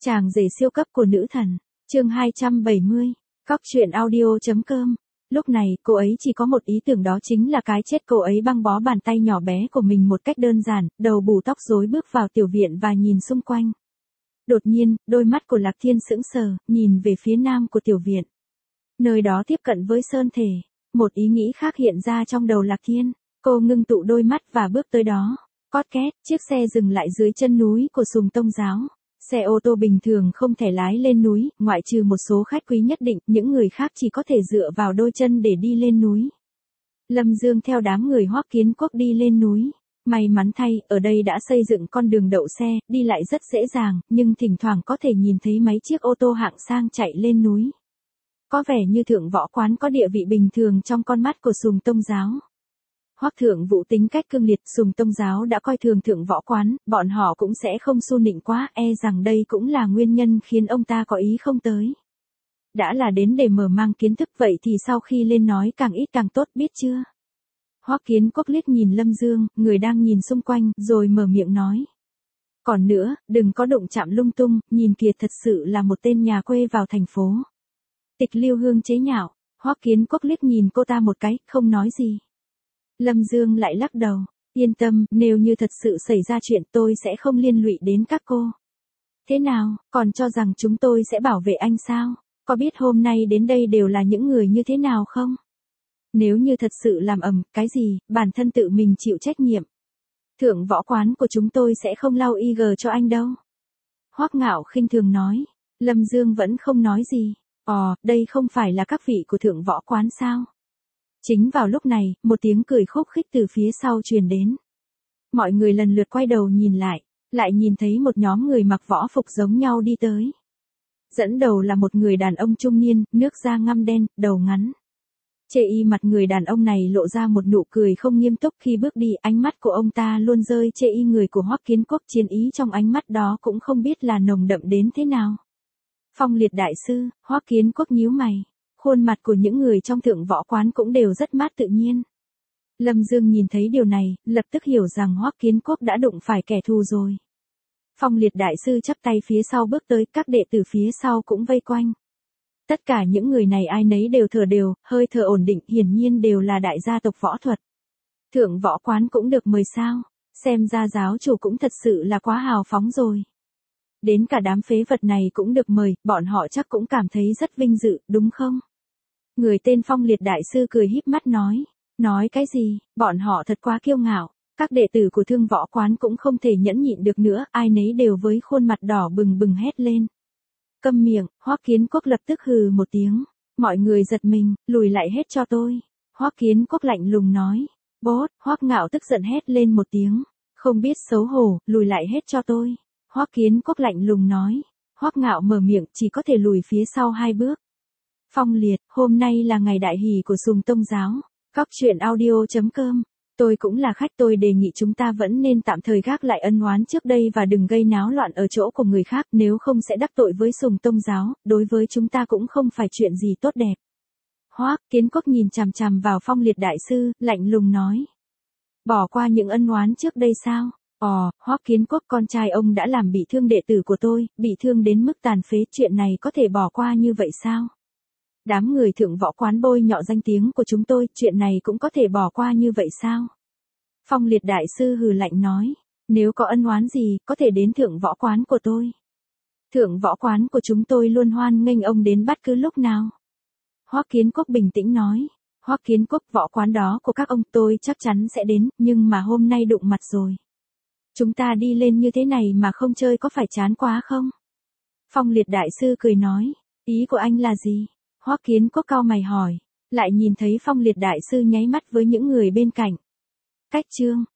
Chàng rể siêu cấp của nữ thần, chương 270, Cóc truyện audio.com. Lúc này, cô ấy chỉ có một ý tưởng, đó chính là cái chết. Cô ấy băng bó bàn tay nhỏ bé của mình một cách đơn giản, đầu bù tóc rối bước vào tiểu viện và nhìn xung quanh. Đột nhiên, đôi mắt của Lạc Thiên sững sờ, nhìn về phía nam của tiểu viện. Nơi đó tiếp cận với sơn thể. Một ý nghĩ khác hiện ra trong đầu Lạc Thiên. Cô ngưng tụ đôi mắt và bước tới đó. Cót két, chiếc xe dừng lại dưới chân núi của Sùng Tông Giáo. Xe ô tô bình thường không thể lái lên núi, ngoại trừ một số khách quý nhất định, những người khác chỉ có thể dựa vào đôi chân để đi lên núi. Lâm Dương theo đám người Hoắc Kiến Quốc đi lên núi. May mắn thay, ở đây đã xây dựng con đường đậu xe, đi lại rất dễ dàng, nhưng thỉnh thoảng có thể nhìn thấy mấy chiếc ô tô hạng sang chạy lên núi. Có vẻ như Thượng Võ Quán có địa vị bình thường trong con mắt của Sùng Tông Giáo. Hoắc Thượng Vũ tính cách cương liệt, Sùng Tông Giáo đã coi thường Thượng Võ Quán, bọn họ cũng sẽ không xu nịnh quá, rằng đây cũng là nguyên nhân khiến ông ta có ý không tới. Đã là đến để mở mang kiến thức, vậy thì sau khi lên nói càng ít càng tốt, biết chưa? Hoắc Kiến Quốc liếc nhìn Lâm Dương, người đang nhìn xung quanh, rồi mở miệng nói. Còn nữa, đừng có đụng chạm lung tung, nhìn kìa, thật sự là một tên nhà quê vào thành phố. Tịch Lưu Hương chế nhạo. Hoắc Kiến Quốc liếc nhìn cô ta một cái, không nói gì. Lâm Dương lại lắc đầu, yên tâm, nếu như thật sự xảy ra chuyện tôi sẽ không liên lụy đến các cô. Thế nào, còn cho rằng chúng tôi sẽ bảo vệ anh sao? Có biết hôm nay đến đây đều là những người như thế nào không? Nếu như thật sự làm ầm, cái gì, bản thân tự mình chịu trách nhiệm. Thượng Võ Quán của chúng tôi sẽ không lau IG cho anh đâu. Hoắc Ngạo khinh thường nói. Lâm Dương vẫn không nói gì. Đây không phải là các vị của Thượng Võ Quán sao? Chính vào lúc này, một tiếng cười khúc khích từ phía sau truyền đến. Mọi người lần lượt quay đầu nhìn lại nhìn thấy một nhóm người mặc võ phục giống nhau đi tới. Dẫn đầu là một người đàn ông trung niên, nước da ngăm đen, đầu ngắn. Chê y mặt người đàn ông này lộ ra một nụ cười không nghiêm túc khi bước đi, ánh mắt của ông ta luôn rơi chê y người của Hoắc Kiến Quốc, chiến ý trong ánh mắt đó cũng không biết là nồng đậm đến thế nào. Phong Liệt đại sư, Hoắc Kiến Quốc nhíu mày. Khuôn mặt của những người trong Thượng Võ Quán cũng đều rất mát tự nhiên. Lâm Dương nhìn thấy điều này, lập tức hiểu rằng Hoắc Kiến Quốc đã đụng phải kẻ thù rồi. Phong Liệt đại sư chắp tay phía sau bước tới, các đệ tử phía sau cũng vây quanh. Tất cả những người này ai nấy đều thở đều, hơi thở ổn định, hiển nhiên đều là đại gia tộc võ thuật. Thượng Võ Quán cũng được mời sao? Xem ra giáo chủ cũng thật sự là quá hào phóng rồi. Đến cả đám phế vật này cũng được mời, bọn họ chắc cũng cảm thấy rất vinh dự, đúng không? Người tên Phong Liệt đại sư cười híp mắt nói. Nói cái gì, bọn họ thật quá kiêu ngạo. Các đệ tử của Thương Võ Quán cũng không thể nhẫn nhịn được nữa, ai nấy đều với khuôn mặt đỏ bừng bừng hét lên. Câm miệng, Hoắc Kiến Quốc lập tức hừ một tiếng. Mọi người giật mình, lùi lại hết cho tôi. Hoắc Kiến Quốc lạnh lùng nói. Bốt, Hoắc Ngạo tức giận hét lên một tiếng. Không biết xấu hổ, lùi lại hết cho tôi. Hoắc Kiến Quốc lạnh lùng nói. Hoắc Ngạo mở miệng, chỉ có thể lùi phía sau 2 bước. Phong Liệt, hôm nay là ngày đại hỷ của Sùng Tông Giáo. Cóc truyện audio.com. Tôi cũng là khách, tôi đề nghị chúng ta vẫn nên tạm thời gác lại ân oán trước đây và đừng gây náo loạn ở chỗ của người khác, nếu không sẽ đắc tội với Sùng Tông Giáo, đối với chúng ta cũng không phải chuyện gì tốt đẹp. Hoắc Kiến Quốc nhìn chằm chằm vào Phong Liệt đại sư, lạnh lùng nói. Bỏ qua những ân oán trước đây sao? Hoắc Kiến Quốc, con trai ông đã làm bị thương đệ tử của tôi, bị thương đến mức tàn phế, chuyện này có thể bỏ qua như vậy sao? Đám người Thượng Võ Quán bôi nhọ danh tiếng của chúng tôi, chuyện này cũng có thể bỏ qua như vậy sao? Phong Liệt đại sư hừ lạnh nói, nếu có ân oán gì, có thể đến Thượng Võ Quán của tôi. Thượng Võ Quán của chúng tôi luôn hoan nghênh ông đến bất cứ lúc nào. Hoắc Kiến Quốc bình tĩnh nói, Hoắc Kiến Quốc, võ quán đó của các ông tôi chắc chắn sẽ đến, nhưng mà hôm nay đụng mặt rồi. Chúng ta đi lên như thế này mà không chơi có phải chán quá không? Phong Liệt đại sư cười nói, ý của anh là gì? Hoắc Kiến Quốc cau mày hỏi, lại nhìn thấy Phong Liệt đại sư nháy mắt với những người bên cạnh. Cách chương